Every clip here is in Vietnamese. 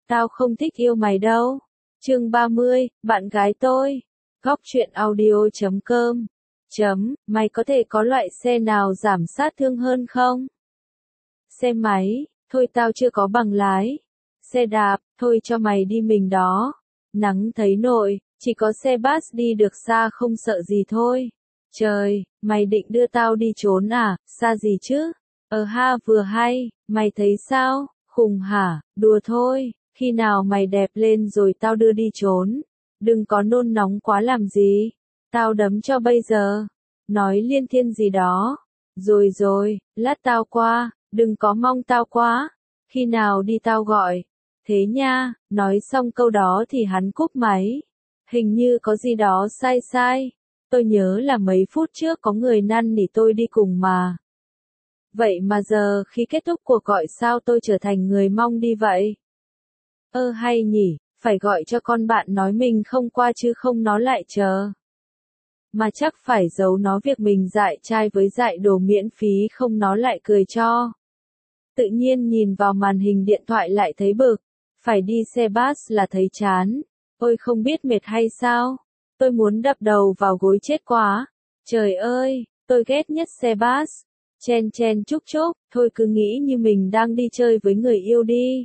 Tao không thích yêu mày đâu. Chương 30, bạn gái tôi. Góc truyện audio.com. Mày có thể có loại xe nào giảm sát thương hơn không? Xe máy, thôi tao chưa có bằng lái. Xe đạp, thôi cho mày đi mình đó. Nắng thấy nội, chỉ có xe bus đi được xa không sợ gì thôi. Trời, mày định đưa tao đi trốn à, xa gì chứ? Ha vừa hay, mày thấy sao, khùng hả, đùa thôi, khi nào mày đẹp lên rồi tao đưa đi trốn. Đừng có nôn nóng quá làm gì, tao đấm cho bây giờ. Nói liên thiên gì đó. Rồi, lát tao qua, đừng có mong tao quá. Khi nào đi tao gọi. Thế nha, nói xong câu đó thì hắn cúp máy. Hình như có gì đó sai. Tôi nhớ là mấy phút trước có người năn nỉ tôi đi cùng mà. Vậy mà giờ khi kết thúc cuộc gọi sao tôi trở thành người mong đi vậy? Hay nhỉ, phải gọi cho con bạn nói mình không qua chứ không nó lại chờ. Mà chắc phải giấu nó việc mình dại trai với dại đồ miễn phí không nó lại cười cho. Tự nhiên nhìn vào màn hình điện thoại lại thấy bực. Phải đi xe bus là thấy chán. Ôi không biết mệt hay sao? Tôi muốn đập đầu vào gối chết quá. Trời ơi, tôi ghét nhất xe bus. Chen chúc, thôi cứ nghĩ như mình đang đi chơi với người yêu đi.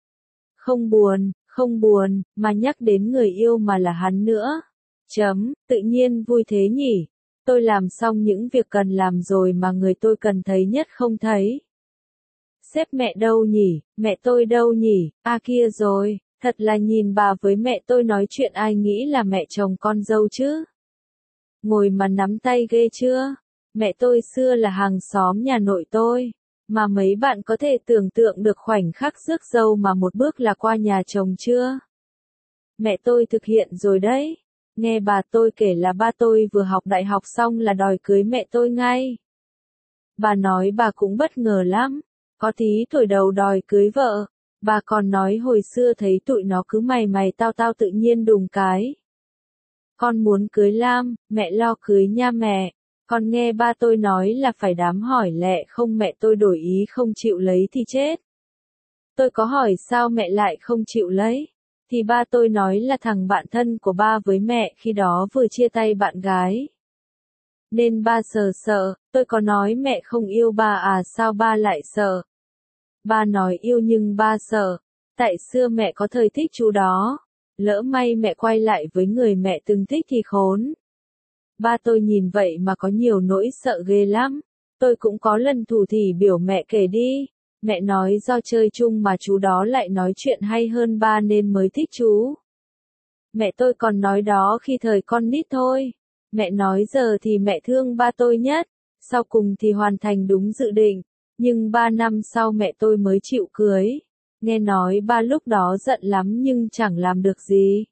Không buồn, mà nhắc đến người yêu mà là hắn nữa. Tự nhiên vui thế nhỉ. Tôi làm xong những việc cần làm rồi mà người tôi cần thấy nhất không thấy. Sếp mẹ đâu nhỉ, mẹ tôi đâu nhỉ, kia rồi, thật là nhìn bà với mẹ tôi nói chuyện ai nghĩ là mẹ chồng con dâu chứ. Ngồi mà nắm tay ghê chưa, mẹ tôi xưa là hàng xóm nhà nội tôi, mà mấy bạn có thể tưởng tượng được khoảnh khắc rước dâu mà một bước là qua nhà chồng chưa? Mẹ tôi thực hiện rồi đấy, nghe bà tôi kể là ba tôi vừa học đại học xong là đòi cưới mẹ tôi ngay. Bà nói bà cũng bất ngờ lắm. Có tí tuổi đầu đòi cưới vợ, bà còn nói hồi xưa thấy tụi nó cứ mày tao tự nhiên đùng cái. Con muốn cưới Lam, mẹ lo cưới nha mẹ, con nghe ba tôi nói là phải đám hỏi lẹ không mẹ tôi đổi ý không chịu lấy thì chết. Tôi có hỏi sao mẹ lại không chịu lấy, thì ba tôi nói là thằng bạn thân của ba với mẹ khi đó vừa chia tay bạn gái. Nên ba sợ, tôi có nói mẹ không yêu ba à sao ba lại sợ. Ba nói yêu nhưng ba sợ, tại xưa mẹ có thời thích chú đó, lỡ may mẹ quay lại với người mẹ từng thích thì khốn. Ba tôi nhìn vậy mà có nhiều nỗi sợ ghê lắm, tôi cũng có lần thủ thỉ biểu mẹ kể đi, mẹ nói do chơi chung mà chú đó lại nói chuyện hay hơn ba nên mới thích chú. Mẹ tôi còn nói đó khi thời con nít thôi, mẹ nói giờ thì mẹ thương ba tôi nhất, sau cùng thì hoàn thành đúng dự định. Nhưng 3 năm sau mẹ tôi mới chịu cưới. Nghe nói ba lúc đó giận lắm nhưng chẳng làm được gì.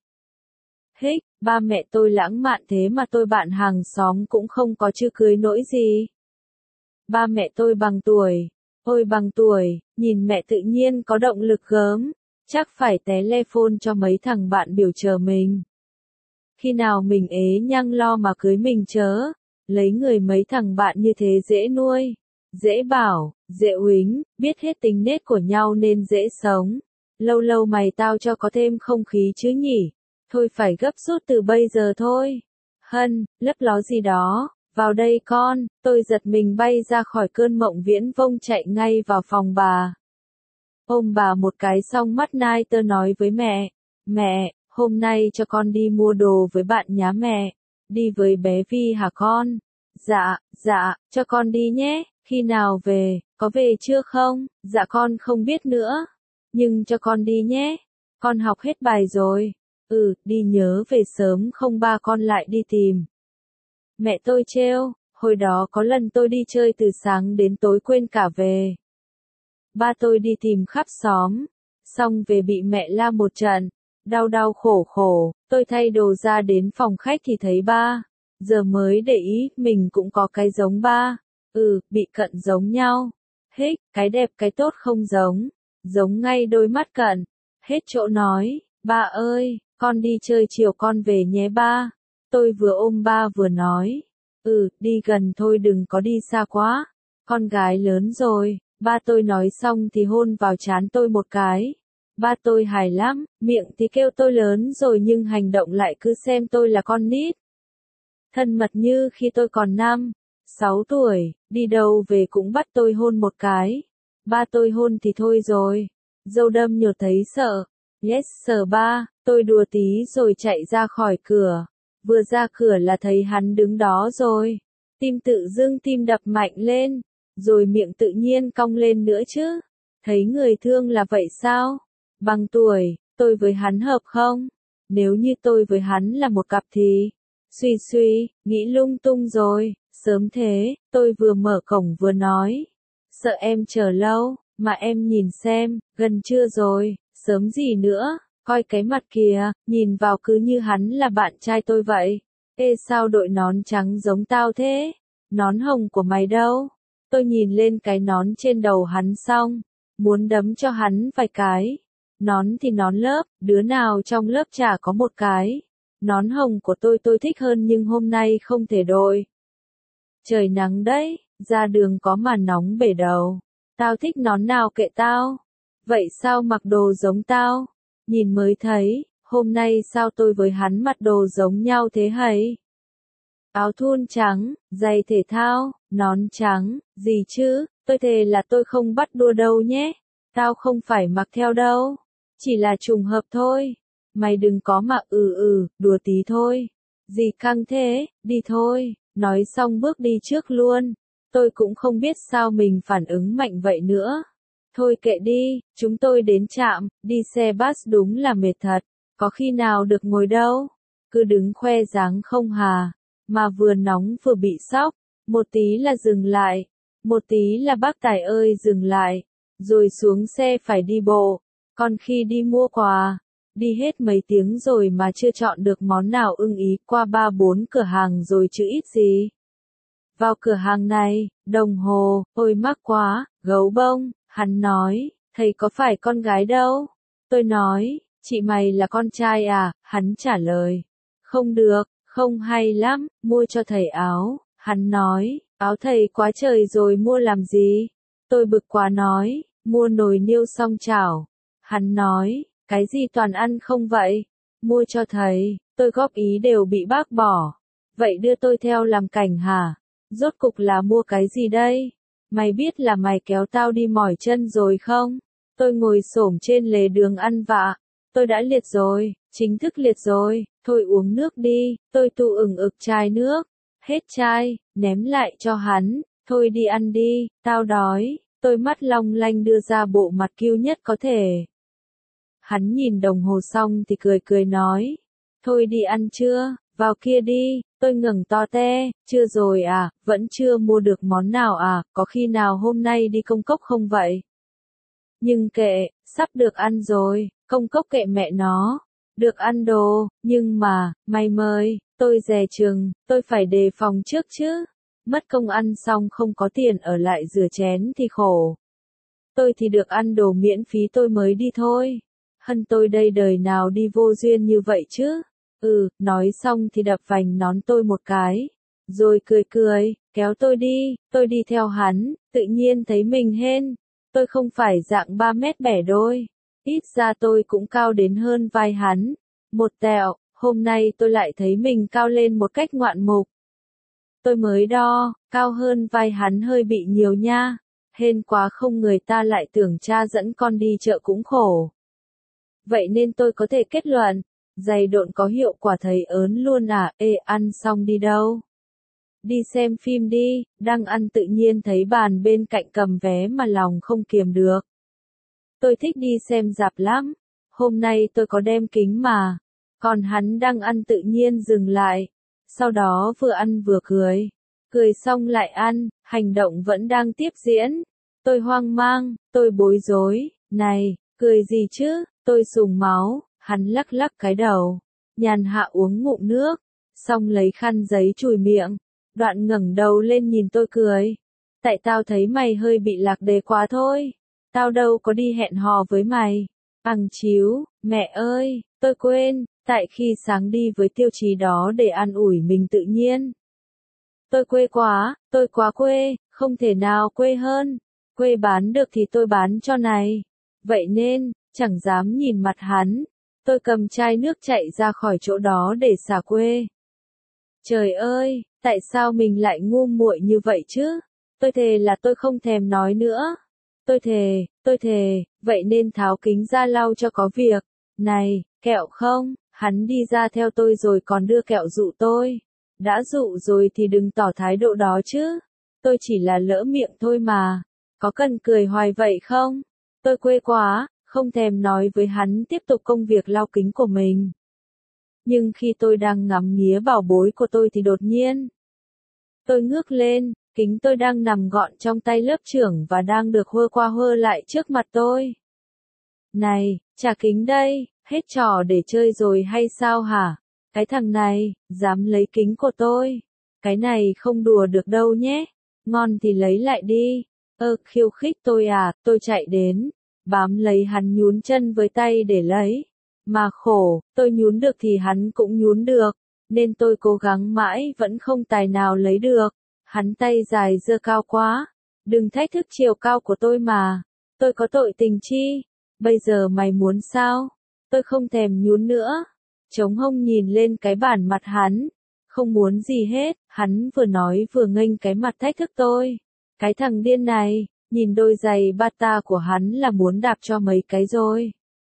Ba mẹ tôi lãng mạn thế mà tôi bạn hàng xóm cũng không có chưa cưới nỗi gì. Ba mẹ tôi bằng tuổi. Ôi bằng tuổi, nhìn mẹ tự nhiên có động lực gớm. Chắc phải té le phone cho mấy thằng bạn biểu chờ mình. Khi nào mình ế nhăng lo mà cưới mình chớ. Lấy người mấy thằng bạn như thế dễ nuôi. Dễ bảo, dễ uýnh, biết hết tính nết của nhau nên dễ sống. Lâu mày tao cho có thêm không khí chứ nhỉ. Thôi phải gấp rút từ bây giờ thôi. Hân, lấp ló gì đó, vào đây con, tôi giật mình bay ra khỏi cơn mộng viễn vông chạy ngay vào phòng bà. Ôm bà một cái xong mắt nai tơ nói với mẹ, hôm nay cho con đi mua đồ với bạn nhá mẹ. Đi với bé Vi hả con? Dạ, cho con đi nhé. Khi nào về, có về chưa không? Dạ con không biết nữa. Nhưng cho con đi nhé. Con học hết bài rồi. Đi nhớ về sớm không ba con lại đi tìm. Mẹ tôi trêu, hồi đó có lần tôi đi chơi từ sáng đến tối quên cả về. Ba tôi đi tìm khắp xóm. Xong về bị mẹ la một trận. Đau khổ, tôi thay đồ ra đến phòng khách thì thấy ba. Giờ mới để ý, mình cũng có cái giống ba. Bị cận giống nhau. Cái đẹp cái tốt không giống. Giống ngay đôi mắt cận. Hết chỗ nói, ba ơi, con đi chơi chiều con về nhé ba. Tôi vừa ôm ba vừa nói. Đi gần thôi đừng có đi xa quá. Con gái lớn rồi, ba tôi nói xong thì hôn vào trán tôi một cái. Ba tôi hài lắm, miệng thì kêu tôi lớn rồi nhưng hành động lại cứ xem tôi là con nít. Thân mật như khi tôi còn 6 tuổi, đi đâu về cũng bắt tôi hôn một cái. Ba tôi hôn thì thôi rồi. Dâu đâm nhột thấy sợ. Yes sir ba, tôi đùa tí rồi chạy ra khỏi cửa. Vừa ra cửa là thấy hắn đứng đó rồi. Tim tự dưng tim đập mạnh lên, rồi miệng tự nhiên cong lên nữa chứ. Thấy người thương là vậy sao? Bằng tuổi, tôi với hắn hợp không? Nếu như tôi với hắn là một cặp thì... Suy, nghĩ lung tung rồi, sớm thế, tôi vừa mở cổng vừa nói. Sợ em chờ lâu, mà em nhìn xem, gần trưa rồi, sớm gì nữa, coi cái mặt kìa, nhìn vào cứ như hắn là bạn trai tôi vậy. Ê sao đội nón trắng giống tao thế? Nón hồng của mày đâu? Tôi nhìn lên cái nón trên đầu hắn xong, muốn đấm cho hắn vài cái. Nón thì nón lớp, đứa nào trong lớp chả có một cái. Nón hồng của tôi thích hơn nhưng hôm nay không thể đội. Trời nắng đấy, ra đường có mà nóng bể đầu. Tao thích nón nào kệ tao. Vậy sao mặc đồ giống tao? Nhìn mới thấy, hôm nay sao tôi với hắn mặc đồ giống nhau thế hầy? Áo thun trắng, giày thể thao, nón trắng, gì chứ, tôi thề là tôi không bắt đua đâu nhé. Tao không phải mặc theo đâu. Chỉ là trùng hợp thôi. Mày đừng có mà đùa tí thôi. Gì căng thế, đi thôi. Nói xong bước đi trước luôn. Tôi cũng không biết sao mình phản ứng mạnh vậy nữa. Thôi kệ đi, chúng tôi đến trạm, đi xe bus đúng là mệt thật. Có khi nào được ngồi đâu. Cứ đứng khoe dáng không hà. Mà vừa nóng vừa bị sốc. Một tí là dừng lại. Một tí là bác tài ơi dừng lại. Rồi xuống xe phải đi bộ. Còn khi đi mua quà, đi hết mấy tiếng rồi mà chưa chọn được món nào ưng ý, qua 3-4 cửa hàng rồi chứ ít gì. Vào cửa hàng này, đồng hồ, ôi mắc quá, gấu bông, hắn nói, thầy có phải con gái đâu. Tôi nói, chị mày là con trai à, hắn trả lời. Không được, không hay lắm, mua cho thầy áo, hắn nói, áo thầy quá trời rồi mua làm gì. Tôi bực quá nói, mua nồi niêu song chảo. Hắn nói, cái gì toàn ăn không vậy? Mua cho thầy, tôi góp ý đều bị bác bỏ. Vậy đưa tôi theo làm cảnh hả? Rốt cục là mua cái gì đây? Mày biết là mày kéo tao đi mỏi chân rồi không? Tôi ngồi xổm trên lề đường ăn vạ. Tôi đã liệt rồi, chính thức liệt rồi. Thôi uống nước đi, tôi tu ực chai nước. Hết chai, ném lại cho hắn. Thôi đi ăn đi, tao đói. Tôi mắt long lanh đưa ra bộ mặt kiêu nhất có thể. Hắn nhìn đồng hồ xong thì cười nói. Thôi đi ăn chưa, vào kia đi, tôi ngẩng to te, chưa rồi à, vẫn chưa mua được món nào à, có khi nào hôm nay đi công cốc không vậy? Nhưng kệ, sắp được ăn rồi, công cốc kệ mẹ nó, được ăn đồ, nhưng mà, mày mời, tôi dè chừng, tôi phải đề phòng trước chứ, mất công ăn xong không có tiền ở lại rửa chén thì khổ. Tôi thì được ăn đồ miễn phí tôi mới đi thôi. Hân tôi đây đời nào đi vô duyên như vậy chứ? Nói xong thì đập vành nón tôi một cái. Rồi cười, kéo tôi đi theo hắn, tự nhiên thấy mình hên. Tôi không phải dạng 3 mét bẻ đôi. Ít ra tôi cũng cao đến hơn vai hắn. Một tẹo, hôm nay tôi lại thấy mình cao lên một cách ngoạn mục. Tôi mới đo, cao hơn vai hắn hơi bị nhiều nha. Hên quá không người ta lại tưởng cha dẫn con đi chợ cũng khổ. Vậy nên tôi có thể kết luận, giày độn có hiệu quả thấy ớn luôn à, ăn xong đi đâu? Đi xem phim đi, đang ăn tự nhiên thấy bàn bên cạnh cầm vé mà lòng không kiềm được. Tôi thích đi xem rạp lắm, hôm nay tôi có đem kính mà, còn hắn đang ăn tự nhiên dừng lại, sau đó vừa ăn vừa cười xong lại ăn, hành động vẫn đang tiếp diễn. Tôi hoang mang, tôi bối rối, này, cười gì chứ? Tôi sùng máu, hắn lắc lắc cái đầu, nhàn hạ uống ngụm nước, xong lấy khăn giấy chùi miệng, đoạn ngẩng đầu lên nhìn tôi cười. Tại tao thấy mày hơi bị lạc đề quá thôi, tao đâu có đi hẹn hò với mày. Bằng chiếu, mẹ ơi, tôi quên, tại khi sáng đi với tiêu chí đó để an ủi mình tự nhiên. Tôi quê quá, tôi quá quê, không thể nào quê hơn, quê bán được thì tôi bán cho này. Vậy nên, chẳng dám nhìn mặt hắn. Tôi cầm chai nước chạy ra khỏi chỗ đó để xả quê. Trời ơi, tại sao mình lại ngu muội như vậy chứ? Tôi thề là tôi không thèm nói nữa. Tôi thề, vậy nên tháo kính ra lau cho có việc. Này, kẹo không? Hắn đi ra theo tôi rồi còn đưa kẹo dụ tôi. Đã dụ rồi thì đừng tỏ thái độ đó chứ. Tôi chỉ là lỡ miệng thôi mà. Có cần cười hoài vậy không? Tôi quê quá, không thèm nói với hắn tiếp tục công việc lau kính của mình. Nhưng khi tôi đang ngắm nghía bảo bối của tôi thì đột nhiên, tôi ngước lên, kính tôi đang nằm gọn trong tay lớp trưởng và đang được hơ qua hơ lại trước mặt tôi. Này, trả kính đây, hết trò để chơi rồi hay sao hả? Cái thằng này, dám lấy kính của tôi. Cái này không đùa được đâu nhé. Ngon thì lấy lại đi. Khiêu khích tôi à, tôi chạy đến, bám lấy hắn nhún chân với tay để lấy. Mà khổ, tôi nhún được thì hắn cũng nhún được, nên tôi cố gắng mãi vẫn không tài nào lấy được. Hắn tay dài giơ cao quá. Đừng thách thức chiều cao của tôi mà. Tôi có tội tình chi? Bây giờ mày muốn sao? Tôi không thèm nhún nữa. Chống hông nhìn lên cái bản mặt hắn. Không muốn gì hết, hắn vừa nói vừa nghênh cái mặt thách thức tôi. Cái thằng điên này, nhìn đôi giày bata của hắn là muốn đạp cho mấy cái rồi.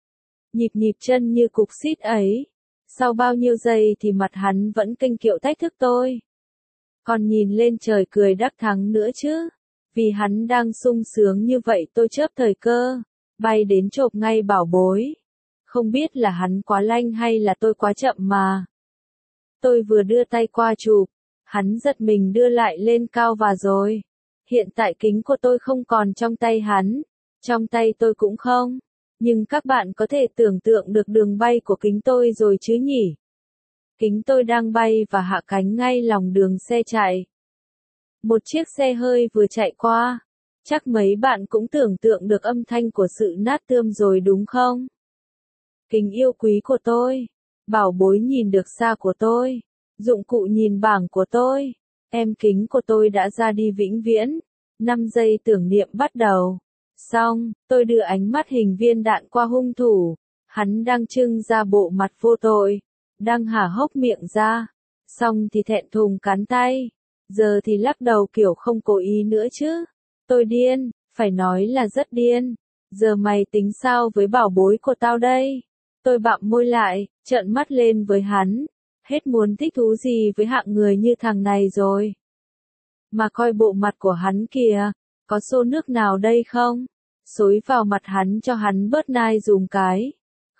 Nhịp chân như cục xít ấy. Sau bao nhiêu giây thì mặt hắn vẫn kênh kiệu thách thức tôi. Còn nhìn lên trời cười đắc thắng nữa chứ. Vì hắn đang sung sướng như vậy tôi chớp thời cơ, bay đến chộp ngay bảo bối. Không biết là hắn quá lanh hay là tôi quá chậm mà. Tôi vừa đưa tay qua chụp, hắn giật mình đưa lại lên cao và rồi. Hiện tại kính của tôi không còn trong tay hắn, trong tay tôi cũng không. Nhưng các bạn có thể tưởng tượng được đường bay của kính tôi rồi chứ nhỉ? Kính tôi đang bay và hạ cánh ngay lòng đường xe chạy. Một chiếc xe hơi vừa chạy qua. Chắc mấy bạn cũng tưởng tượng được âm thanh của sự nát tươm rồi đúng không? Kính yêu quý của tôi. Bảo bối nhìn được xa của tôi. Dụng cụ nhìn bảng của tôi. Em kính của tôi đã ra đi vĩnh viễn. 5 giây tưởng niệm bắt đầu. Xong, tôi đưa ánh mắt hình viên đạn qua hung thủ. Hắn đang trưng ra bộ mặt vô tội. Đang há hốc miệng ra. Xong thì thẹn thùng cắn tay. Giờ thì lắc đầu kiểu không cố ý nữa chứ. Tôi điên, phải nói là rất điên. Giờ mày tính sao với bảo bối của tao đây? Tôi bặm môi lại, trợn mắt lên với hắn. Hết muốn thích thú gì với hạng người như thằng này rồi. Mà coi bộ mặt của hắn kìa, có xô nước nào đây không? Xối vào mặt hắn cho hắn bớt nai dùm cái.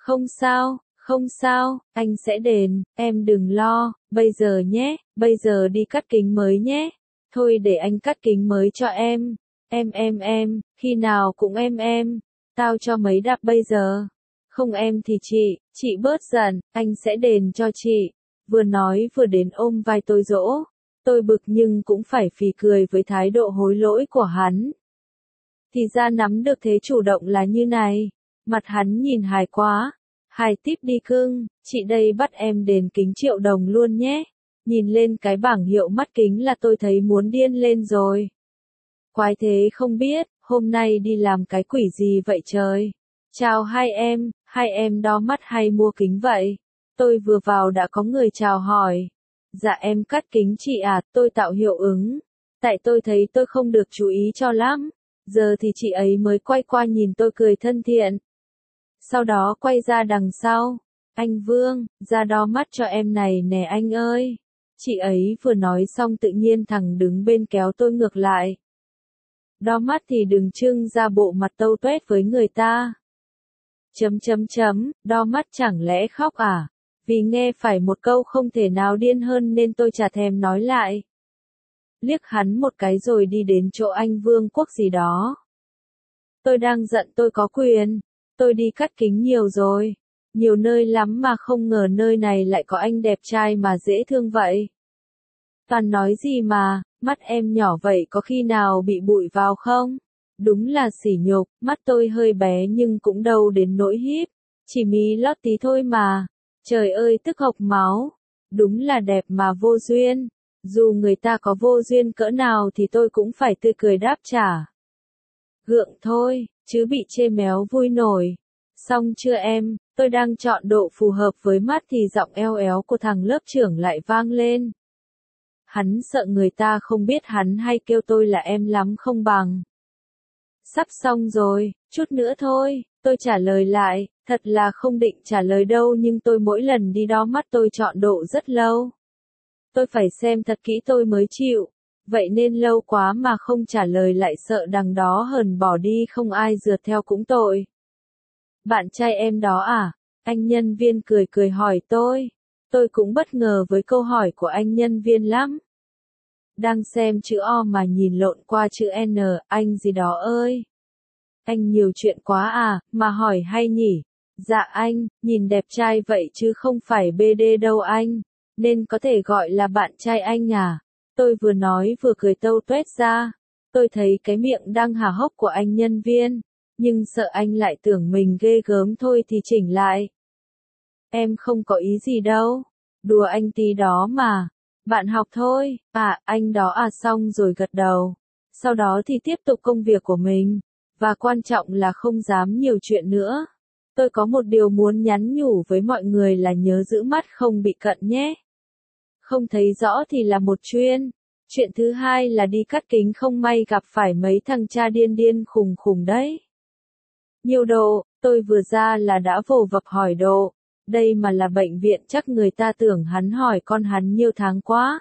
Không sao, anh sẽ đền, em đừng lo, bây giờ nhé, bây giờ đi cắt kính mới nhé. Thôi để anh cắt kính mới cho em. Em, khi nào cũng em. Tao cho mấy đạp bây giờ. Không em thì chị bớt giận, anh sẽ đền cho chị. Vừa nói vừa đến ôm vai tôi dỗ. Tôi bực nhưng cũng phải phì cười với thái độ hối lỗi của hắn. Thì ra nắm được thế chủ động là như này. Mặt hắn nhìn hài quá. Hài tiếp đi cưng, chị đây bắt em đền kính 1.000.000 luôn nhé. Nhìn lên cái bảng hiệu mắt kính là tôi thấy muốn điên lên rồi. Quái thế không biết, hôm nay đi làm cái quỷ gì vậy trời. Chào hai em đo mắt hay mua kính vậy? Tôi vừa vào đã có người chào hỏi. Dạ em cắt kính chị à, tôi tạo hiệu ứng. Tại tôi thấy tôi không được chú ý cho lắm. Giờ thì chị ấy mới quay qua nhìn tôi cười thân thiện. Sau đó quay ra đằng sau. Anh Vương, ra đo mắt cho em này nè anh ơi. Chị ấy vừa nói xong tự nhiên thằng đứng bên kéo tôi ngược lại. Đo mắt thì đừng trưng ra bộ mặt tâu tuét với người ta. Đo mắt chẳng lẽ khóc à? Vì nghe phải một câu không thể nào điên hơn nên tôi chả thèm nói lại. Liếc hắn một cái rồi đi đến chỗ anh Vương Quốc gì đó. Tôi đang giận tôi có quyền. Tôi đi cắt kính nhiều rồi. Nhiều nơi lắm mà không ngờ nơi này lại có anh đẹp trai mà dễ thương vậy. Toàn nói gì mà, mắt em nhỏ vậy có khi nào bị bụi vào không? Đúng là sỉ nhục, mắt tôi hơi bé nhưng cũng đâu đến nỗi híp. Chỉ mí lót tí thôi mà. Trời ơi tức hộc máu. Đúng là đẹp mà vô duyên. Dù người ta có vô duyên cỡ nào thì tôi cũng phải tươi cười đáp trả. Gượng thôi, chứ bị chê méo vui nổi. Xong chưa em, tôi đang chọn độ phù hợp với mắt thì giọng eo éo của thằng lớp trưởng lại vang lên. Hắn sợ người ta không biết hắn hay kêu tôi là em lắm không bằng. Sắp xong rồi, chút nữa thôi, tôi trả lời lại, thật là không định trả lời đâu nhưng tôi mỗi lần đi đo mắt tôi chọn độ rất lâu. Tôi phải xem thật kỹ tôi mới chịu, vậy nên lâu quá mà không trả lời lại sợ đằng đó hờn bỏ đi không ai rượt theo cũng tội. Bạn trai em đó à? Anh nhân viên cười cười hỏi tôi. Tôi cũng bất ngờ với câu hỏi của anh nhân viên lắm. Đang xem chữ O mà nhìn lộn qua chữ N, anh gì đó ơi. Anh nhiều chuyện quá à, mà hỏi hay nhỉ? Dạ anh, nhìn đẹp trai vậy chứ không phải BD đâu anh, nên có thể gọi là bạn trai anh à? Tôi vừa nói vừa cười tâu tuét ra. Tôi thấy cái miệng đang há hốc của anh nhân viên, nhưng sợ anh lại tưởng mình ghê gớm thôi thì chỉnh lại. Em không có ý gì đâu, đùa anh tí đó mà. Bạn học thôi, à, anh đó à xong rồi gật đầu. Sau đó thì tiếp tục công việc của mình. Và quan trọng là không dám nhiều chuyện nữa. Tôi có một điều muốn nhắn nhủ với mọi người là nhớ giữ mắt không bị cận nhé. Không thấy rõ thì là một chuyện. Chuyện thứ hai là đi cắt kính không may gặp phải mấy thằng cha điên điên khùng khùng đấy. Nhiều độ, tôi vừa ra là đã vồ vập hỏi độ. Đây mà là bệnh viện chắc người ta tưởng hắn hỏi con hắn nhiêu tháng quá.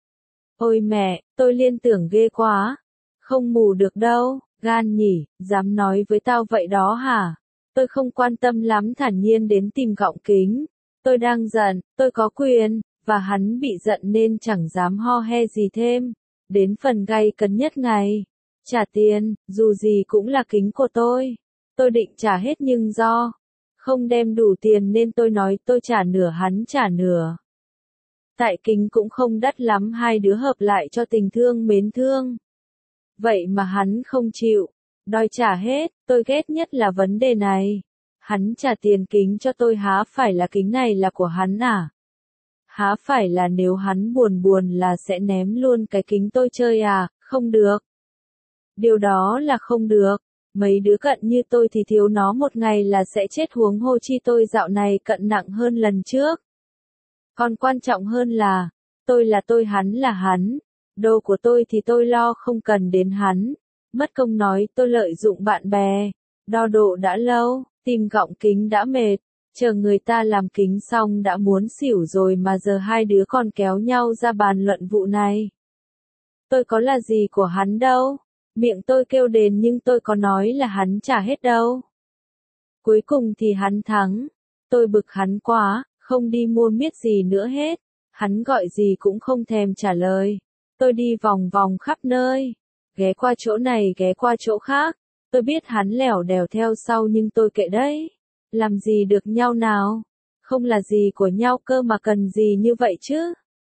Ôi mẹ, tôi liên tưởng ghê quá. Không mù được đâu, gan nhỉ, dám nói với tao vậy đó hả? Tôi không quan tâm lắm thản nhiên đến tìm gọng kính. Tôi đang giận, tôi có quyền, và hắn bị giận nên chẳng dám ho he gì thêm. Đến phần gay cấn nhất ngày. Trả tiền, dù gì cũng là kính của tôi. Tôi định trả hết nhưng do không đem đủ tiền nên tôi nói tôi trả nửa hắn trả nửa. Tại kính cũng không đắt lắm hai đứa hợp lại cho tình thương mến thương. Vậy mà hắn không chịu, đòi trả hết, tôi ghét nhất là vấn đề này. Hắn trả tiền kính cho tôi há phải là kính này là của hắn à? Há phải là nếu hắn buồn buồn là sẽ ném luôn cái kính tôi chơi à? Không được. Điều đó là không được. Mấy đứa cận như tôi thì thiếu nó một ngày là sẽ chết huống hồ chi tôi dạo này cận nặng hơn lần trước. Còn quan trọng hơn là tôi hắn là hắn. Đồ của tôi thì tôi lo không cần đến hắn. Mất công nói tôi lợi dụng bạn bè. Đo độ đã lâu, tìm gọng kính đã mệt. Chờ người ta làm kính xong đã muốn xỉu rồi mà giờ hai đứa còn kéo nhau ra bàn luận vụ này. Tôi có là gì của hắn đâu. Miệng tôi kêu đền nhưng tôi có nói là hắn trả hết đâu. Cuối cùng thì hắn thắng. Tôi bực hắn quá, không đi mua miết gì nữa hết. Hắn gọi gì cũng không thèm trả lời. Tôi đi vòng vòng khắp nơi. Ghé qua chỗ này ghé qua chỗ khác. Tôi biết hắn lẻo đẻo theo sau nhưng tôi kệ đấy. Làm gì được nhau nào. Không là gì của nhau cơ mà cần gì như vậy chứ.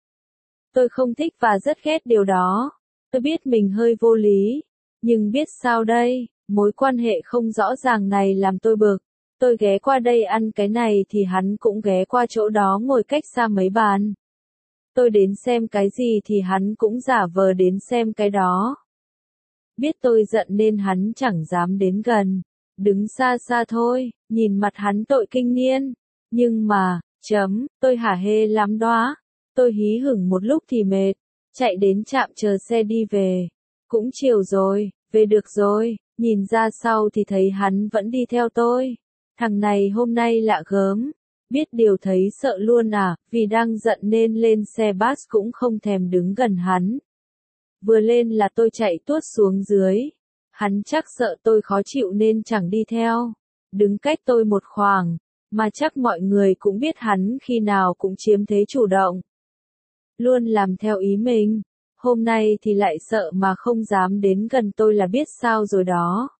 Tôi không thích và rất ghét điều đó. Tôi biết mình hơi vô lý. Nhưng biết sao đây, mối quan hệ không rõ ràng này làm tôi bực. Tôi ghé qua đây ăn cái này thì hắn cũng ghé qua chỗ đó ngồi cách xa mấy bàn. Tôi đến xem cái gì thì hắn cũng giả vờ đến xem cái đó. Biết tôi giận nên hắn chẳng dám đến gần. Đứng xa xa thôi, nhìn mặt hắn tội kinh niên. Nhưng mà, tôi hả hê lắm đó. Tôi hí hửng một lúc thì mệt. Chạy đến trạm chờ xe đi về. Cũng chiều rồi, về được rồi. Nhìn ra sau thì thấy hắn vẫn đi theo tôi. Thằng này hôm nay lạ gớm. Biết điều thấy sợ luôn à, vì đang giận nên lên xe bus cũng không thèm đứng gần hắn. Vừa lên là tôi chạy tuốt xuống dưới. Hắn chắc sợ tôi khó chịu nên chẳng đi theo. Đứng cách tôi một khoảng, mà chắc mọi người cũng biết hắn khi nào cũng chiếm thế chủ động. Luôn làm theo ý mình. Hôm nay thì lại sợ mà không dám đến gần tôi là biết sao rồi đó.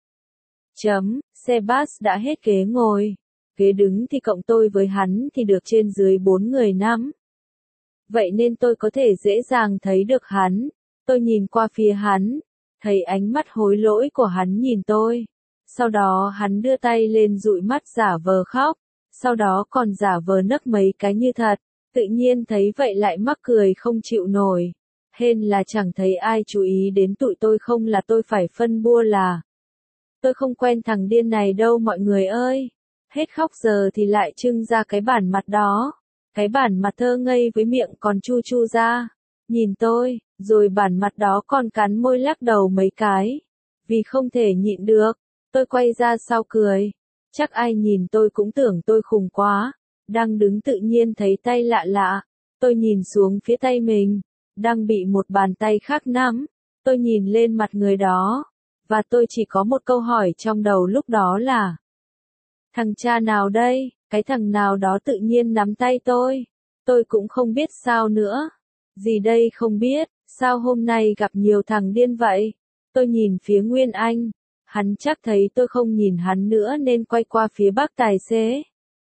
Xe bus đã hết ghế ngồi. Ghế đứng thì cộng tôi với hắn thì được trên dưới 4 người nắm. Vậy nên tôi có thể dễ dàng thấy được hắn. Tôi nhìn qua phía hắn, thấy ánh mắt hối lỗi của hắn nhìn tôi. Sau đó hắn đưa tay lên dụi mắt giả vờ khóc. Sau đó còn giả vờ nấc mấy cái như thật. Tự nhiên thấy vậy lại mắc cười không chịu nổi. Hên là chẳng thấy ai chú ý đến tụi tôi không là tôi phải phân bua là. Tôi không quen thằng điên này đâu mọi người ơi. Hết khóc giờ thì lại trưng ra cái bản mặt đó. Cái bản mặt thơ ngây với miệng còn chu chu ra. Nhìn tôi, rồi bản mặt đó còn cắn môi lắc đầu mấy cái. Vì không thể nhịn được, tôi quay ra sau cười. Chắc ai nhìn tôi cũng tưởng tôi khùng quá. Đang đứng tự nhiên thấy tay lạ lạ. Tôi nhìn xuống phía tay mình. Đang bị một bàn tay khác nắm. Tôi nhìn lên mặt người đó. Và tôi chỉ có một câu hỏi trong đầu lúc đó là: thằng cha nào đây? Cái thằng nào đó tự nhiên nắm tay tôi. Tôi cũng không biết sao nữa. Gì đây không biết, sao hôm nay gặp nhiều thằng điên vậy? Tôi nhìn phía Nguyên Anh. Hắn chắc thấy tôi không nhìn hắn nữa nên quay qua phía bác tài xế.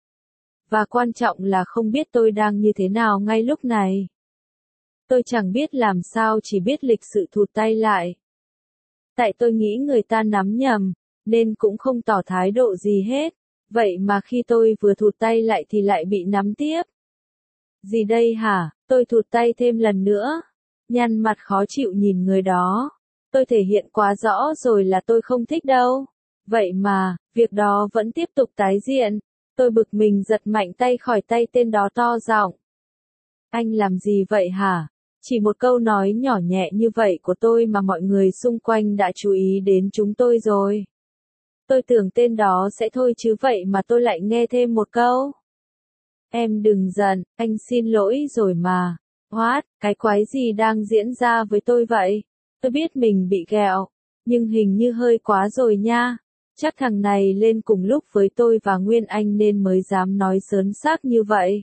Và quan trọng là không biết tôi đang như thế nào ngay lúc này. Tôi chẳng biết làm sao, chỉ biết lịch sự thụt tay lại. Tại tôi nghĩ người ta nắm nhầm, nên cũng không tỏ thái độ gì hết. Vậy mà khi tôi vừa thụt tay lại thì lại bị nắm tiếp. Gì đây hả? Tôi thụt tay thêm lần nữa. Nhăn mặt khó chịu nhìn người đó. Tôi thể hiện quá rõ rồi là tôi không thích đâu. Vậy mà, việc đó vẫn tiếp tục tái diện. Tôi bực mình giật mạnh tay khỏi tay tên đó to giọng. Anh làm gì vậy hả? Chỉ một câu nói nhỏ nhẹ như vậy của tôi mà mọi người xung quanh đã chú ý đến chúng tôi rồi. Tôi tưởng tên đó sẽ thôi chứ vậy mà tôi lại nghe thêm một câu. Em đừng giận, anh xin lỗi rồi mà. What, cái quái gì đang diễn ra với tôi vậy? Tôi biết mình bị ghẹo, nhưng hình như hơi quá rồi nha. Chắc thằng này lên cùng lúc với tôi và Nguyên Anh nên mới dám nói sớn xác như vậy.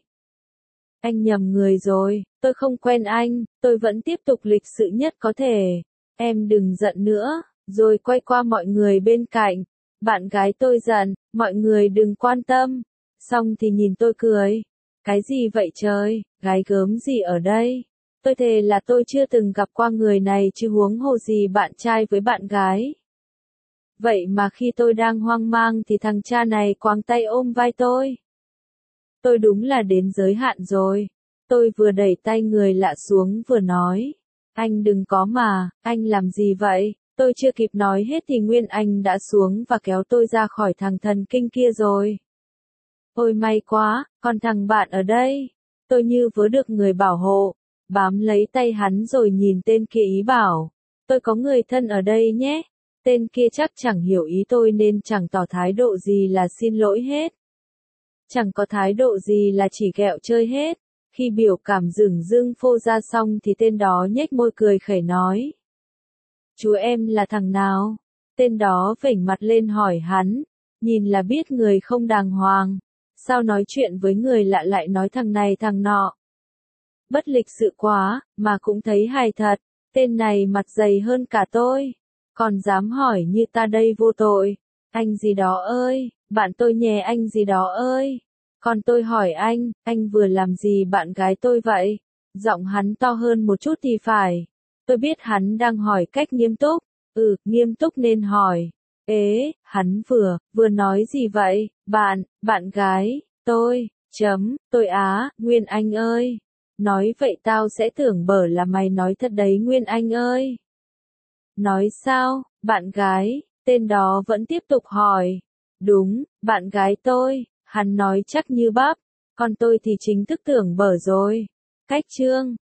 Anh nhầm người rồi, tôi không quen anh, tôi vẫn tiếp tục lịch sự nhất có thể. Em đừng giận nữa, rồi quay qua mọi người bên cạnh. Bạn gái tôi giận, mọi người đừng quan tâm. Xong thì nhìn tôi cười. Cái gì vậy trời, gái gớm gì ở đây? Tôi thề là tôi chưa từng gặp qua người này chứ huống hồ gì bạn trai với bạn gái. Vậy mà khi tôi đang hoang mang thì thằng cha này quàng tay ôm vai tôi. Tôi đúng là đến giới hạn rồi. Tôi vừa đẩy tay người lạ xuống vừa nói. Anh đừng có mà, anh làm gì vậy? Tôi chưa kịp nói hết thì Nguyên Anh đã xuống và kéo tôi ra khỏi thằng thần kinh kia rồi. Ôi may quá, còn thằng bạn ở đây. Tôi như vớ được người bảo hộ, bám lấy tay hắn rồi nhìn tên kia ý bảo. Tôi có người thân ở đây nhé. Tên kia chắc chẳng hiểu ý tôi nên chẳng tỏ thái độ gì là xin lỗi hết. Chẳng có thái độ gì là chỉ ghẹo chơi hết. Khi biểu cảm dửng dưng phô ra xong thì tên đó nhếch môi cười khẩy nói. Chú em là thằng nào? Tên đó vểnh mặt lên hỏi hắn. Nhìn là biết người không đàng hoàng. Sao nói chuyện với người lạ lại nói thằng này thằng nọ? Bất lịch sự quá, mà cũng thấy hài thật. Tên này mặt dày hơn cả tôi. Còn dám hỏi như ta đây vô tội. Anh gì đó ơi, bạn tôi nhè anh gì đó ơi. Còn tôi hỏi anh vừa làm gì bạn gái tôi vậy? Giọng hắn to hơn một chút thì phải. Tôi biết hắn đang hỏi cách nghiêm túc. Nghiêm túc nên hỏi. Ế, hắn vừa nói gì vậy? Bạn gái, tôi á, Nguyên Anh ơi. Nói vậy tao sẽ tưởng bở là mày nói thật đấy Nguyên Anh ơi. Nói sao, bạn gái, tên đó vẫn tiếp tục hỏi. Đúng, bạn gái tôi, hắn nói chắc như bắp. Còn tôi thì chính thức tưởng bở rồi. Cách chương